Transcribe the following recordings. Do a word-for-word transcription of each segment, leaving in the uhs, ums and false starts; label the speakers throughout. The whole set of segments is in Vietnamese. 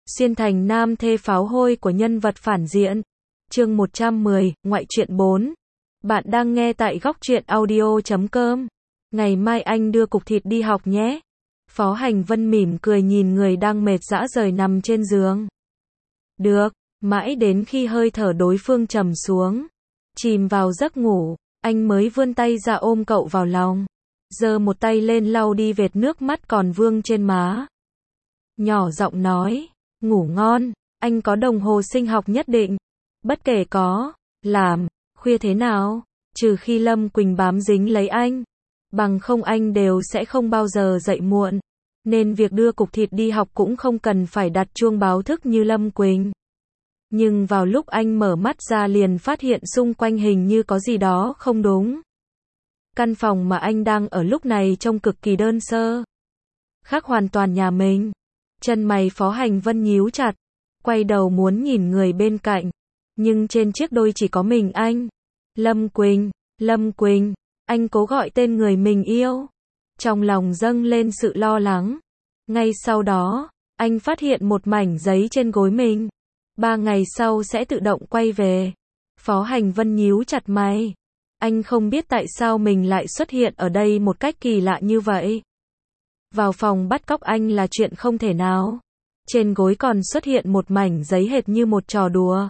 Speaker 1: Xuyên thành nam thê pháo hôi của nhân vật phản diện. Chương một trăm mười, ngoại truyện bốn. Bạn đang nghe tại góc truyện audio chấm com. Ngày mai anh đưa cục thịt đi học nhé. Phó Hành Vân mỉm cười nhìn người đang mệt rã rời nằm trên giường. Được, mãi đến khi hơi thở đối phương trầm xuống, chìm vào giấc ngủ, anh mới vươn tay ra ôm cậu vào lòng, giơ một tay lên lau đi vệt nước mắt còn vương trên má. Nhỏ giọng nói, ngủ ngon, anh có đồng hồ sinh học nhất định. Bất kể có, làm, khuya thế nào, trừ khi Lâm Quỳnh bám dính lấy anh, bằng không anh đều sẽ không bao giờ dậy muộn. Nên việc đưa cục thịt đi học cũng không cần phải đặt chuông báo thức như Lâm Quỳnh. Nhưng vào lúc anh mở mắt ra liền phát hiện xung quanh hình như có gì đó không đúng. Căn phòng mà anh đang ở lúc này trông cực kỳ đơn sơ, khác hoàn toàn nhà mình. Chân mày Phó Hành Vân nhíu chặt, quay đầu muốn nhìn người bên cạnh, nhưng trên chiếc đôi chỉ có mình anh. Lâm Quỳnh, Lâm Quỳnh, anh cố gọi tên người mình yêu. Trong lòng dâng lên sự lo lắng. Ngay sau đó, anh phát hiện một mảnh giấy trên gối mình. Ba ngày sau sẽ tự động quay về. Phó Hành Vân nhíu chặt mày. Anh không biết tại sao mình lại xuất hiện ở đây một cách kỳ lạ như vậy. Vào phòng bắt cóc anh là chuyện không thể nào. Trên gối còn xuất hiện một mảnh giấy hệt như một trò đùa.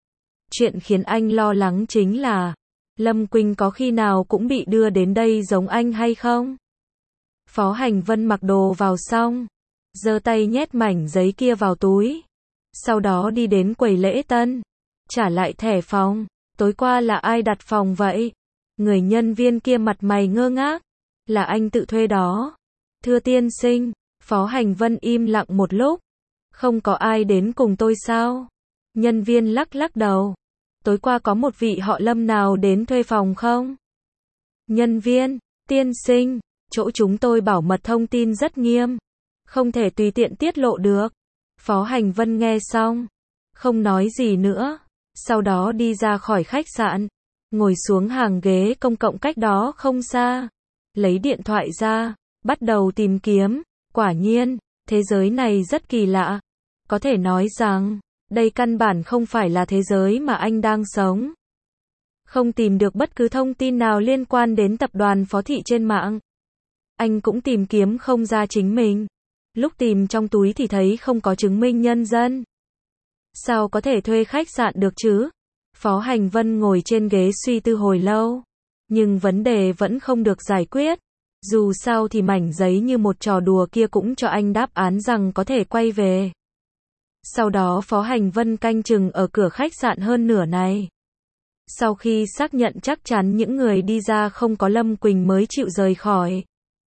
Speaker 1: Chuyện khiến anh lo lắng chính là Lâm Quỳnh có khi nào cũng bị đưa đến đây giống anh hay không? Phó Hành Vân mặc đồ vào xong, giơ tay nhét mảnh giấy kia vào túi. Sau đó đi đến quầy lễ tân, trả lại thẻ phòng. Tối qua là ai đặt phòng vậy? Người nhân viên kia mặt mày ngơ ngác. Là anh tự thuê đó. Thưa tiên sinh. Phó Hành Vân im lặng một lúc. Không có ai đến cùng tôi sao? Nhân viên lắc lắc đầu. Tối qua có một vị họ Lâm nào đến thuê phòng không? Nhân viên, tiên sinh, chỗ chúng tôi bảo mật thông tin rất nghiêm, không thể tùy tiện tiết lộ được. Phó Hành Vân nghe xong, không nói gì nữa, sau đó đi ra khỏi khách sạn, ngồi xuống hàng ghế công cộng cách đó không xa, lấy điện thoại ra, bắt đầu tìm kiếm. Quả nhiên, thế giới này rất kỳ lạ. Có thể nói rằng, đây căn bản không phải là thế giới mà anh đang sống. Không tìm được bất cứ thông tin nào liên quan đến tập đoàn Phó Thị trên mạng. Anh cũng tìm kiếm không ra chính mình. Lúc tìm trong túi thì thấy không có chứng minh nhân dân. Sao có thể thuê khách sạn được chứ? Phó Hành Vân ngồi trên ghế suy tư hồi lâu. Nhưng vấn đề vẫn không được giải quyết. Dù sao thì mảnh giấy như một trò đùa kia cũng cho anh đáp án rằng có thể quay về. Sau đó Phó Hành Vân canh chừng ở cửa khách sạn hơn nửa ngày. Sau khi xác nhận chắc chắn những người đi ra không có Lâm Quỳnh mới chịu rời khỏi.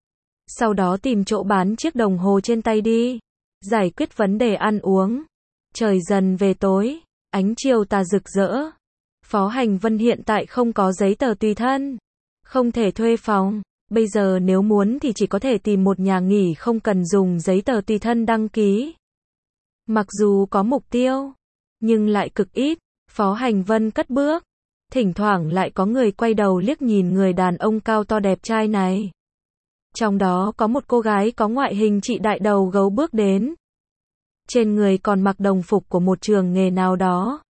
Speaker 1: Sau đó tìm chỗ bán chiếc đồng hồ trên tay đi. Giải quyết vấn đề ăn uống. Trời dần về tối, ánh chiều tà rực rỡ. Phó Hành Vân hiện tại không có giấy tờ tùy thân, không thể thuê phòng. Bây giờ nếu muốn thì chỉ có thể tìm một nhà nghỉ không cần dùng giấy tờ tùy thân đăng ký. Mặc dù có mục tiêu, nhưng lại cực ít. Phó Hành Vân cất bước. Thỉnh thoảng lại có người quay đầu liếc nhìn người đàn ông cao to đẹp trai này. Trong đó có một cô gái có ngoại hình chị đại đầu gấu bước đến. Trên người còn mặc đồng phục của một trường nghề nào đó.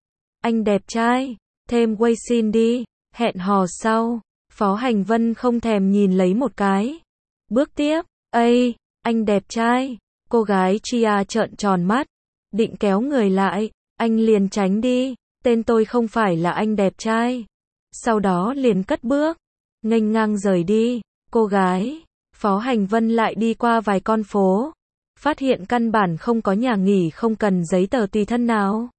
Speaker 1: Anh đẹp trai, thêm quay xin đi, hẹn hò sau. Phó Hành Vân không thèm nhìn lấy một cái. Bước tiếp, ây, anh đẹp trai. Cô gái Chia trợn tròn mắt, định kéo người lại, anh liền tránh đi. Tên tôi không phải là anh đẹp trai. Sau đó liền cất bước, nghênh ngang rời đi. Cô gái, Phó Hành Vân lại đi qua vài con phố, phát hiện căn bản không có nhà nghỉ không cần giấy tờ tùy thân nào.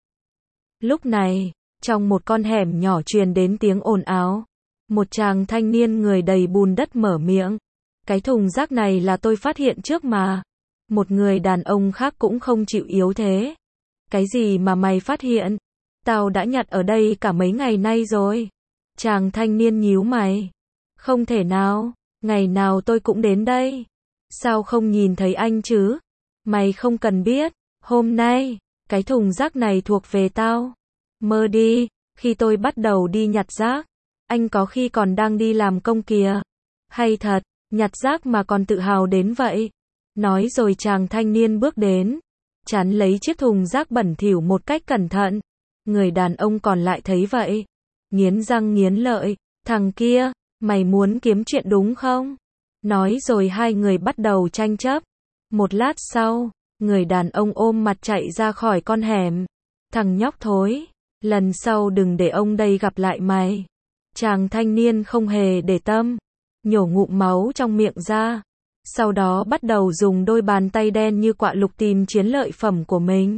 Speaker 1: Lúc này, trong một con hẻm nhỏ truyền đến tiếng ồn ào. Một chàng thanh niên người đầy bùn đất mở miệng. Cái thùng rác này là tôi phát hiện trước mà. Một người đàn ông khác cũng không chịu yếu thế. Cái gì mà mày phát hiện? Tao đã nhặt ở đây cả mấy ngày nay rồi. Chàng thanh niên nhíu mày. Không thể nào, ngày nào tôi cũng đến đây. Sao không nhìn thấy anh chứ? Mày không cần biết, hôm nay, cái thùng rác này thuộc về tao. Mơ đi, khi tôi bắt đầu đi nhặt rác, anh có khi còn đang đi làm công kìa. Hay thật, nhặt rác mà còn tự hào đến vậy. Nói rồi chàng thanh niên bước đến. chắn lấy chiếc thùng rác bẩn thỉu một cách cẩn thận. Người đàn ông còn lại thấy vậy, nghiến răng nghiến lợi, thằng kia, mày muốn kiếm chuyện đúng không? Nói rồi hai người bắt đầu tranh chấp. Một lát sau, người đàn ông ôm mặt chạy ra khỏi con hẻm. Thằng nhóc thối, lần sau đừng để ông đây gặp lại mày. Chàng thanh niên không hề để tâm, nhổ ngụm máu trong miệng ra. Sau đó bắt đầu dùng đôi bàn tay đen như quạ lục tìm chiến lợi phẩm của mình.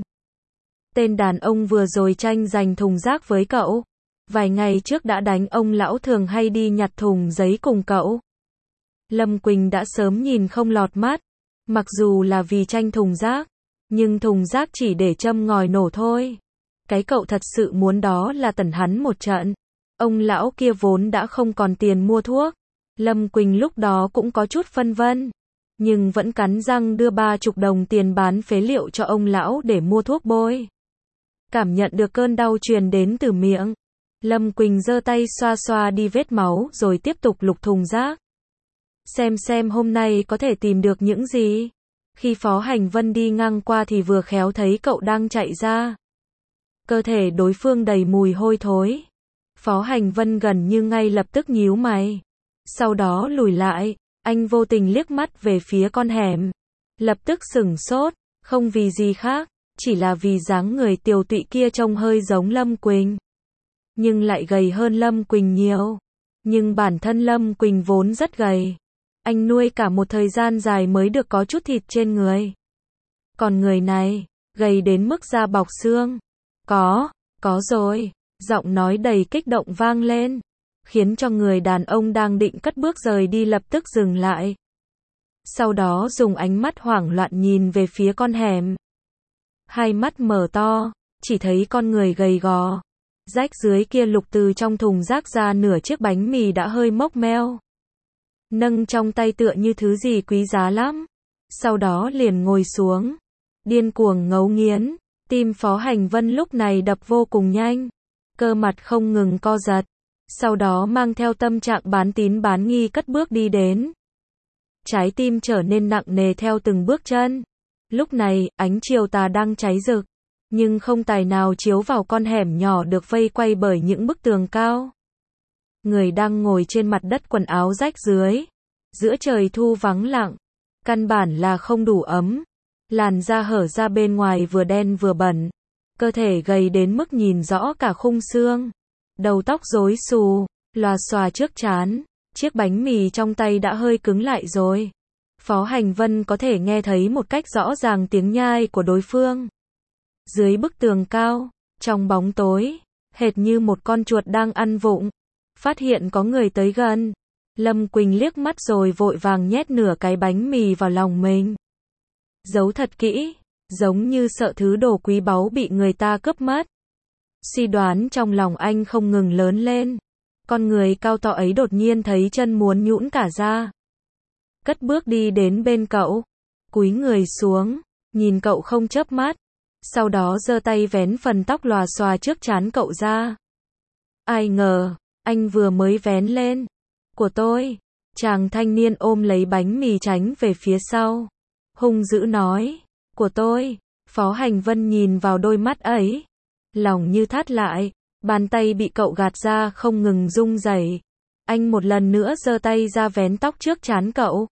Speaker 1: Tên đàn ông vừa rồi tranh giành thùng rác với cậu. Vài ngày trước đã đánh ông lão thường hay đi nhặt thùng giấy cùng cậu. Lâm Quỳnh đã sớm nhìn không lọt mắt. Mặc dù là vì tranh thùng rác, nhưng thùng rác chỉ để châm ngòi nổ thôi. Cái cậu thật sự muốn đó là tẩn hắn một trận. Ông lão kia vốn đã không còn tiền mua thuốc. Lâm Quỳnh lúc đó cũng có chút phân vân, nhưng vẫn cắn răng đưa ba chục đồng tiền bán phế liệu cho ông lão để mua thuốc bôi. Cảm nhận được cơn đau truyền đến từ miệng, Lâm Quỳnh giơ tay xoa xoa đi vết máu rồi tiếp tục lục thùng rác. Xem xem hôm nay có thể tìm được những gì. Khi Phó Hành Vân đi ngang qua thì vừa khéo thấy cậu đang chạy ra. Cơ thể đối phương đầy mùi hôi thối. Phó Hành Vân gần như ngay lập tức nhíu mày. Sau đó lùi lại, anh vô tình liếc mắt về phía con hẻm. Lập tức sửng sốt, không vì gì khác, chỉ là vì dáng người tiều tụy kia trông hơi giống Lâm Quỳnh. Nhưng lại gầy hơn Lâm Quỳnh nhiều. Nhưng bản thân Lâm Quỳnh vốn rất gầy. Anh nuôi cả một thời gian dài mới được có chút thịt trên người. Còn người này, gầy đến mức da bọc xương. Có, có rồi, giọng nói đầy kích động vang lên, khiến cho người đàn ông đang định cất bước rời đi lập tức dừng lại. Sau đó dùng ánh mắt hoảng loạn nhìn về phía con hẻm. Hai mắt mở to, chỉ thấy con người gầy gò, rách dưới kia lục từ trong thùng rác ra nửa chiếc bánh mì đã hơi mốc meo. Nâng trong tay tựa như thứ gì quý giá lắm. Sau đó liền ngồi xuống, điên cuồng ngấu nghiến. Tim Phó Hành Vân lúc này đập vô cùng nhanh, cơ mặt không ngừng co giật. Sau đó mang theo tâm trạng bán tín bán nghi cất bước đi đến. Trái tim trở nên nặng nề theo từng bước chân. Lúc này, ánh chiều tà đang cháy rực, nhưng không tài nào chiếu vào con hẻm nhỏ được vây quay bởi những bức tường cao. Người đang ngồi trên mặt đất quần áo rách rưới, giữa trời thu vắng lặng, căn bản là không đủ ấm. Làn da hở ra bên ngoài vừa đen vừa bẩn, cơ thể gầy đến mức nhìn rõ cả khung xương, đầu tóc rối xù, lòa xòa trước trán, chiếc bánh mì trong tay đã hơi cứng lại rồi. Phó Hành Vân có thể nghe thấy một cách rõ ràng tiếng nhai của đối phương. Dưới bức tường cao, trong bóng tối, hệt như một con chuột đang ăn vụng, phát hiện có người tới gần. Lâm Quỳnh liếc mắt rồi vội vàng nhét nửa cái bánh mì vào lòng mình. Giấu thật kỹ, giống như sợ thứ đồ quý báu bị người ta cướp mất. Suy đoán trong lòng anh không ngừng lớn lên. Con người cao to ấy đột nhiên thấy chân muốn nhũn cả ra. Cất bước đi đến bên cậu, cúi người xuống, nhìn cậu không chớp mắt. Sau đó giơ tay vén phần tóc lòa xòa trước trán cậu ra. Ai ngờ, anh vừa mới vén lên. Của tôi. Chàng thanh niên ôm lấy bánh mì tránh về phía sau. Hung dữ nói. Của tôi. Phó Hành Vân nhìn vào đôi mắt ấy. Lòng như thắt lại. Bàn tay bị cậu gạt ra không ngừng rung rẩy. Anh một lần nữa giơ tay ra vén tóc trước trán cậu.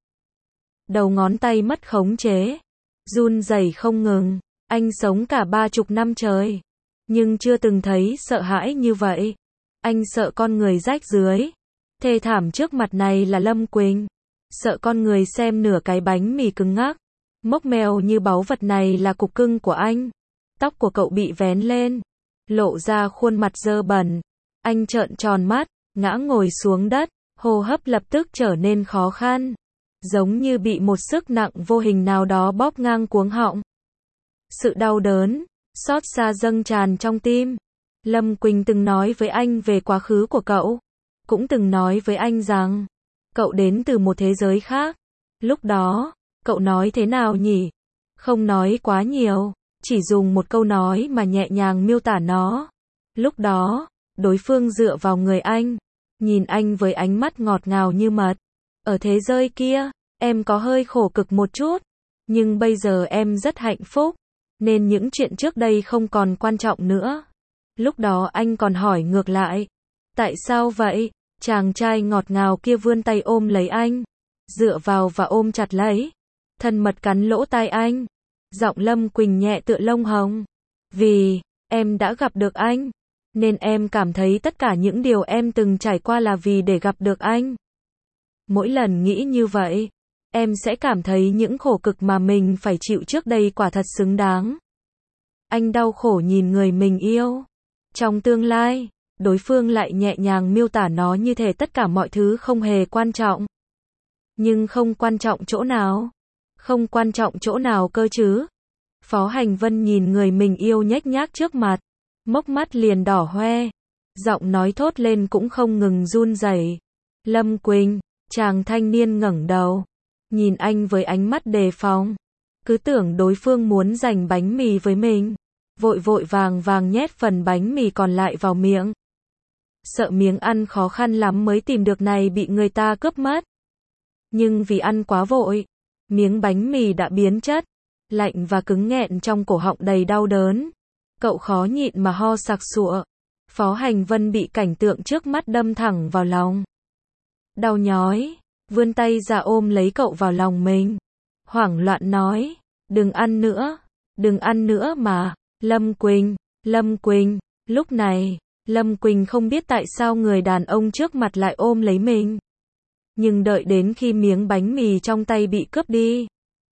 Speaker 1: Đầu ngón tay mất khống chế. Run rẩy không ngừng. Anh sống cả ba chục năm trời. Nhưng chưa từng thấy sợ hãi như vậy. Anh sợ con người rách rưới, thê thảm trước mặt này là Lâm Quỳnh. Sợ con người xem nửa cái bánh mì cứng ngắc, mốc mèo như báu vật này là cục cưng của anh. Tóc của cậu bị vén lên, lộ ra khuôn mặt dơ bẩn. Anh trợn tròn mắt, ngã ngồi xuống đất, hô hấp lập tức trở nên khó khăn. Giống như bị một sức nặng vô hình nào đó bóp ngang cuống họng. Sự đau đớn, xót xa dâng tràn trong tim. Lâm Quỳnh từng nói với anh về quá khứ của cậu. Cũng từng nói với anh rằng, cậu đến từ một thế giới khác. Lúc đó, cậu nói thế nào nhỉ? Không nói quá nhiều, chỉ dùng một câu nói mà nhẹ nhàng miêu tả nó. Lúc đó, đối phương dựa vào người anh, nhìn anh với ánh mắt ngọt ngào như mật. Ở thế giới kia, em có hơi khổ cực một chút, nhưng bây giờ em rất hạnh phúc. nên những chuyện trước đây không còn quan trọng nữa. Lúc đó anh còn hỏi ngược lại. Tại sao vậy? Chàng trai ngọt ngào kia vươn tay ôm lấy anh, dựa vào và ôm chặt lấy, thân mật cắn lỗ tai anh. Giọng Lâm Quỳnh nhẹ tựa lông hồng. Vì em đã gặp được anh, nên em cảm thấy tất cả những điều em từng trải qua là vì để gặp được anh. Mỗi lần nghĩ như vậy, em sẽ cảm thấy những khổ cực mà mình phải chịu trước đây quả thật xứng đáng. Anh đau khổ nhìn người mình yêu. Trong tương lai, đối phương lại nhẹ nhàng miêu tả nó như thể tất cả mọi thứ không hề quan trọng. Nhưng không quan trọng chỗ nào? Không quan trọng chỗ nào cơ chứ? Phó Hành Vân nhìn người mình yêu nhếch nhác trước mặt, mốc mắt liền đỏ hoe, giọng nói thốt lên cũng không ngừng run rẩy. Lâm Quỳnh, chàng thanh niên ngẩng đầu, nhìn anh với ánh mắt đề phòng, cứ tưởng đối phương muốn giành bánh mì với mình, vội vội vàng vàng nhét phần bánh mì còn lại vào miệng. Sợ miếng ăn khó khăn lắm mới tìm được này bị người ta cướp mất. Nhưng vì ăn quá vội, miếng bánh mì đã biến chất, lạnh và cứng nghẹn trong cổ họng đầy đau đớn. Cậu khó nhịn mà ho sặc sụa. Phó Hành Vân bị cảnh tượng trước mắt đâm thẳng vào lòng. Đau nhói, vươn tay ra ôm lấy cậu vào lòng mình. Hoảng loạn nói, đừng ăn nữa, đừng ăn nữa mà. Lâm Quỳnh, Lâm Quỳnh, lúc này, Lâm Quỳnh không biết tại sao người đàn ông trước mặt lại ôm lấy mình. Nhưng đợi đến khi miếng bánh mì trong tay bị cướp đi,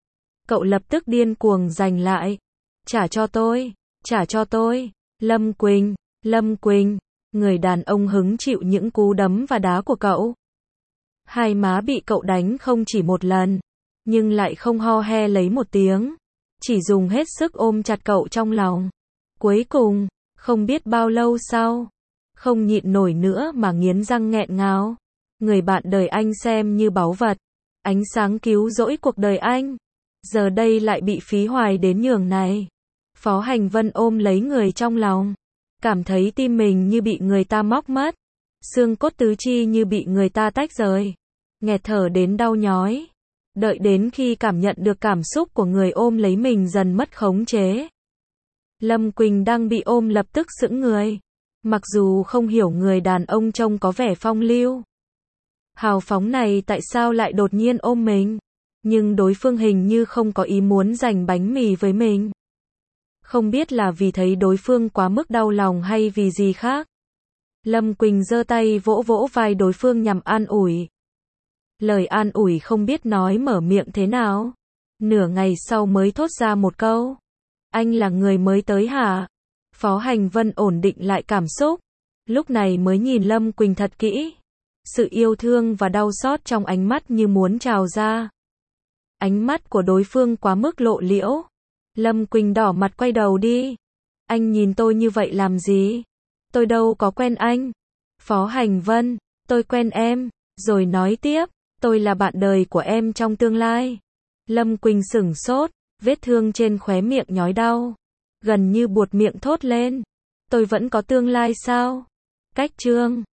Speaker 1: cậu lập tức điên cuồng giành lại. Trả cho tôi, trả cho tôi, Lâm Quỳnh, Lâm Quỳnh. Người đàn ông hứng chịu những cú đấm và đá của cậu. Hai má bị cậu đánh không chỉ một lần, nhưng lại không ho he lấy một tiếng, chỉ dùng hết sức ôm chặt cậu trong lòng. Cuối cùng, không biết bao lâu sau, không nhịn nổi nữa mà nghiến răng nghẹn ngào. Người bạn đời anh xem như báu vật, ánh sáng cứu rỗi cuộc đời anh, giờ đây lại bị phí hoài đến nhường này. Phó Hành Vân ôm lấy người trong lòng, cảm thấy tim mình như bị người ta móc mất, xương cốt tứ chi như bị người ta tách rời, nghẹt thở đến đau nhói. Đợi đến khi cảm nhận được cảm xúc của người ôm lấy mình dần mất khống chế, Lâm Quỳnh đang bị ôm lập tức sững người. Mặc dù không hiểu người đàn ông trông có vẻ phong lưu, hào phóng này tại sao lại đột nhiên ôm mình, nhưng đối phương hình như không có ý muốn giành bánh mì với mình. Không biết là vì thấy đối phương quá mức đau lòng hay vì gì khác. Lâm Quỳnh giơ tay vỗ vỗ vai đối phương nhằm an ủi. Lời an ủi không biết nói mở miệng thế nào. Nửa ngày sau mới thốt ra một câu. Anh là người mới tới hả? Phó Hành Vân ổn định lại cảm xúc, lúc này mới nhìn Lâm Quỳnh thật kỹ. Sự yêu thương và đau xót trong ánh mắt như muốn trào ra. Ánh mắt của đối phương quá mức lộ liễu. Lâm Quỳnh đỏ mặt quay đầu đi. Anh nhìn tôi như vậy làm gì? Tôi đâu có quen anh. Phó Hành Vân, tôi quen em. Rồi nói tiếp, tôi là bạn đời của em trong tương lai. Lâm Quỳnh sửng sốt, vết thương trên khóe miệng nhói đau, gần như buột miệng thốt lên. Tôi vẫn có tương lai sao? Cách chương